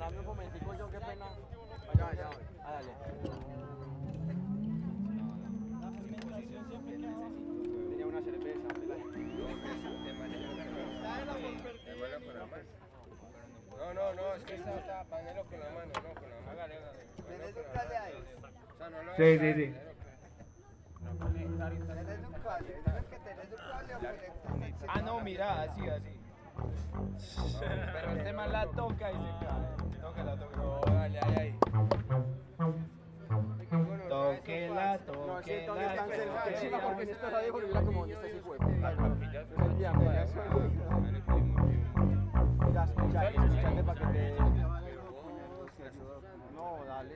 Perdóname un momentico, yo qué pena. Allá, allá, dale. Tenía una cerveza, No, es que está panelo con la mano, no, con la mano. Hágale. ¿Tenés un cable ahí? Sí. ¿Tenés un cable? ¿Sabes que tenés un cable o conectas? Ah, no, mira, así. Pero este man la toca y se cae. Tóquela. No, dale, ahí. Tóquela. no, sí, entonces cancela. Encima porque si esto es radio, volviera como donde está ese huevo. Mira, escuchate para que te... No, dale.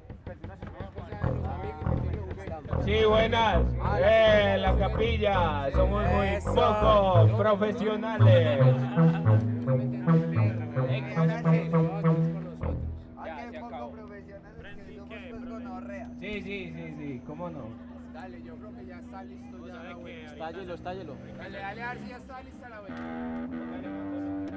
Sí, buenas. La capilla. Somos muy poco profesionales. Poco profesionales que somos pues gonorrea. Sí, ¿cómo no? Dale, yo creo que ya está listo ya la vuelta. Estállelo. Dale, a ver si ya está lista la vuelta.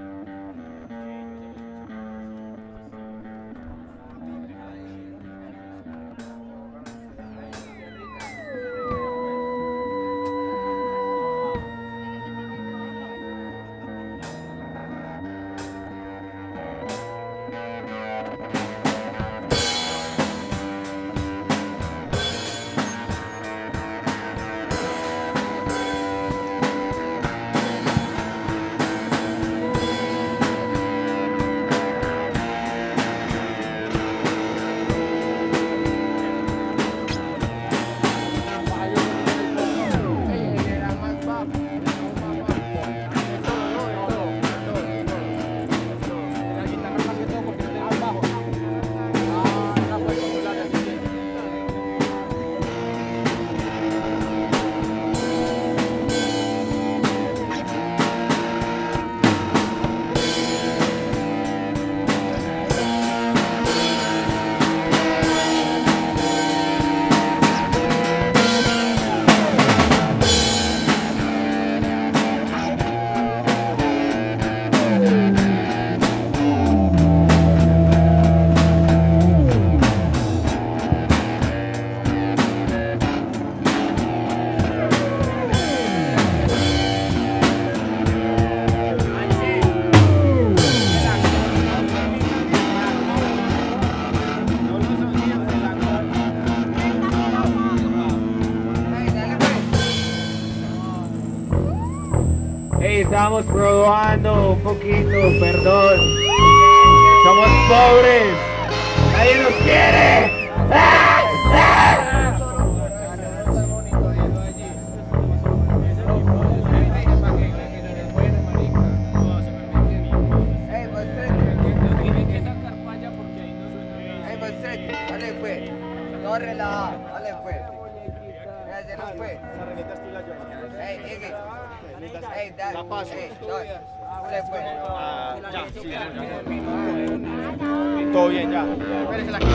Estábamos probando un poquito, perdón. Somos pobres. Nadie nos quiere. Dale pues, no relaja, dale pues. Ya no fue. La paso. Se fue. Ya, sí. Todo bien, ya. Espérese la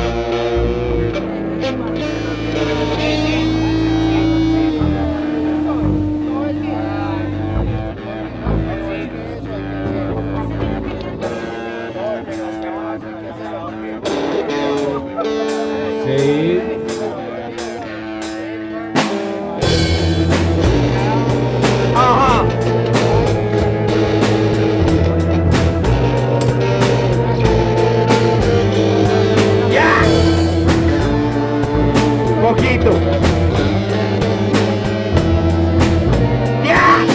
Sí. Ajá. Ya. Poquito. Ya.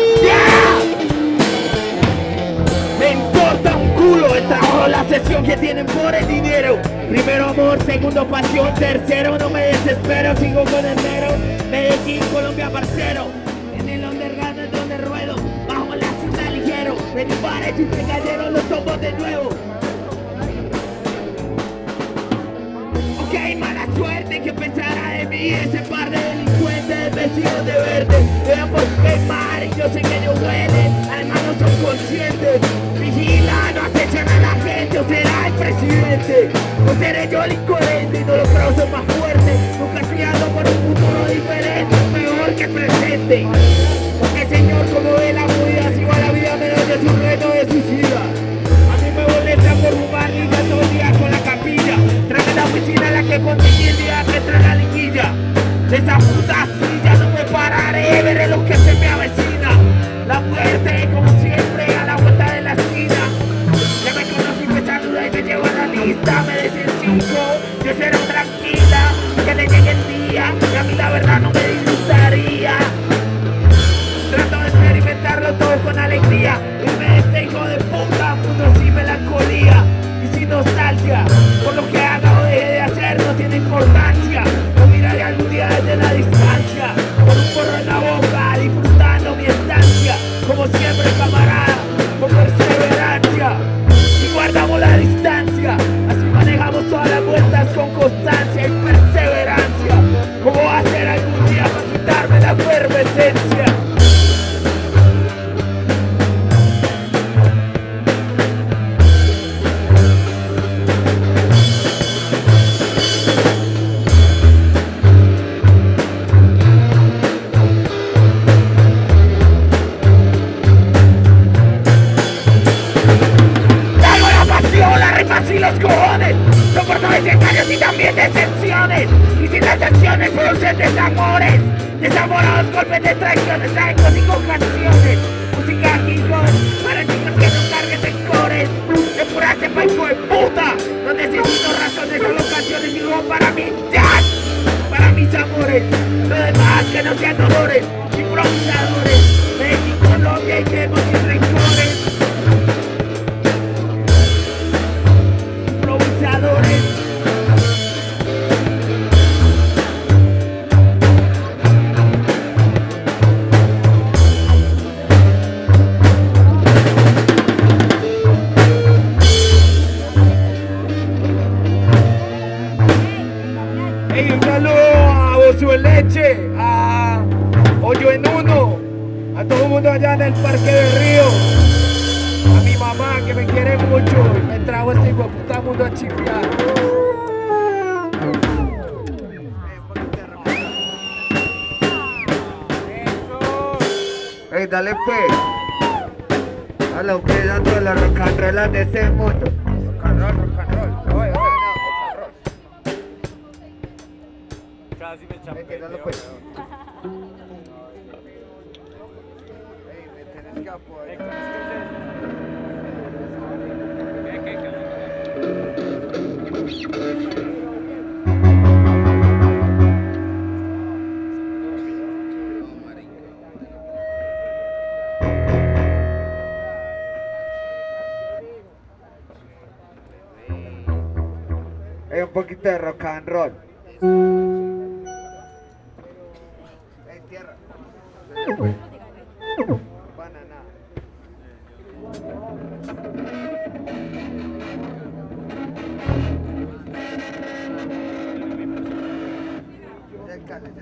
Me importa un culo el trabajo, la sesión que tienen por el dinero. Primero amor, segundo pasión, tercero no me desespero, sigo con el mero. Medellín, Colombia, parcero. En el underground es donde ruedo, bajo la cinta ligero. De mi pared y te cayeron los tombos de nuevo. Ok, mala suerte, que pensará de mí ese par de delincuentes vestidos de verde. Vean por quemar y yo sé que ellos huelen, además no son conscientes. Vigila, no acechan a la gente o será el presidente. O seré yo el incoherente y no los brazos más fuertes. Nunca estudiando por un futuro diferente, peor que presente. Porque señor, como ve la movida, si va la vida menos de su reto de suicida. A mí me molesta por jugar y ya amores, desamorados golpes de traiciones, ecos y con canciones. Música hip hop para chicos que no carguen rencores. De pura cepa hijo de puta, no necesito razones, solo canciones y rock para mi jazz, para mis amores. Lo demás que no sean dolores, improvisadores. México, Colombia y quemos sin rencores. Improvisadores. Hey, un saludo a Bozo de Leche, a Hoyo en Uno, a todo el mundo allá en el Parque del Río, a mi mamá que me quiere mucho y me trajo este hijo de puta mundo a chimpear. Ey, dale pues. A lo que dando las rocanrolas de ese mundo. Rock and roll. Oye, rock and roll. Casi me Ey, champeteo. dale pues. Ey, me tenés que apoyar. Ey, un poquito de rock and roll. Ey, tierra. Dale pues. Banana. Cercale.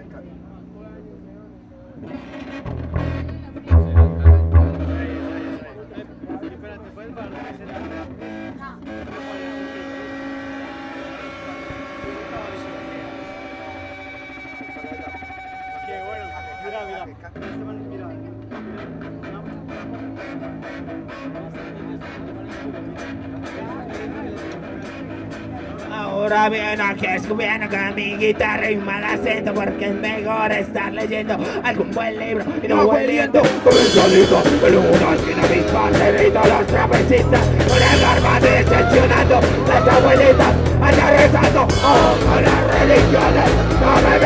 Ahora viene aquí escupiendo con mi guitarra y mal acento, porque es mejor estar leyendo algún buen libro y no hueliendo con el solito en una esquina mis parceritos, los trapecistas con el arma decepcionando las abuelitas allá rezando. Oh, con las religiones no me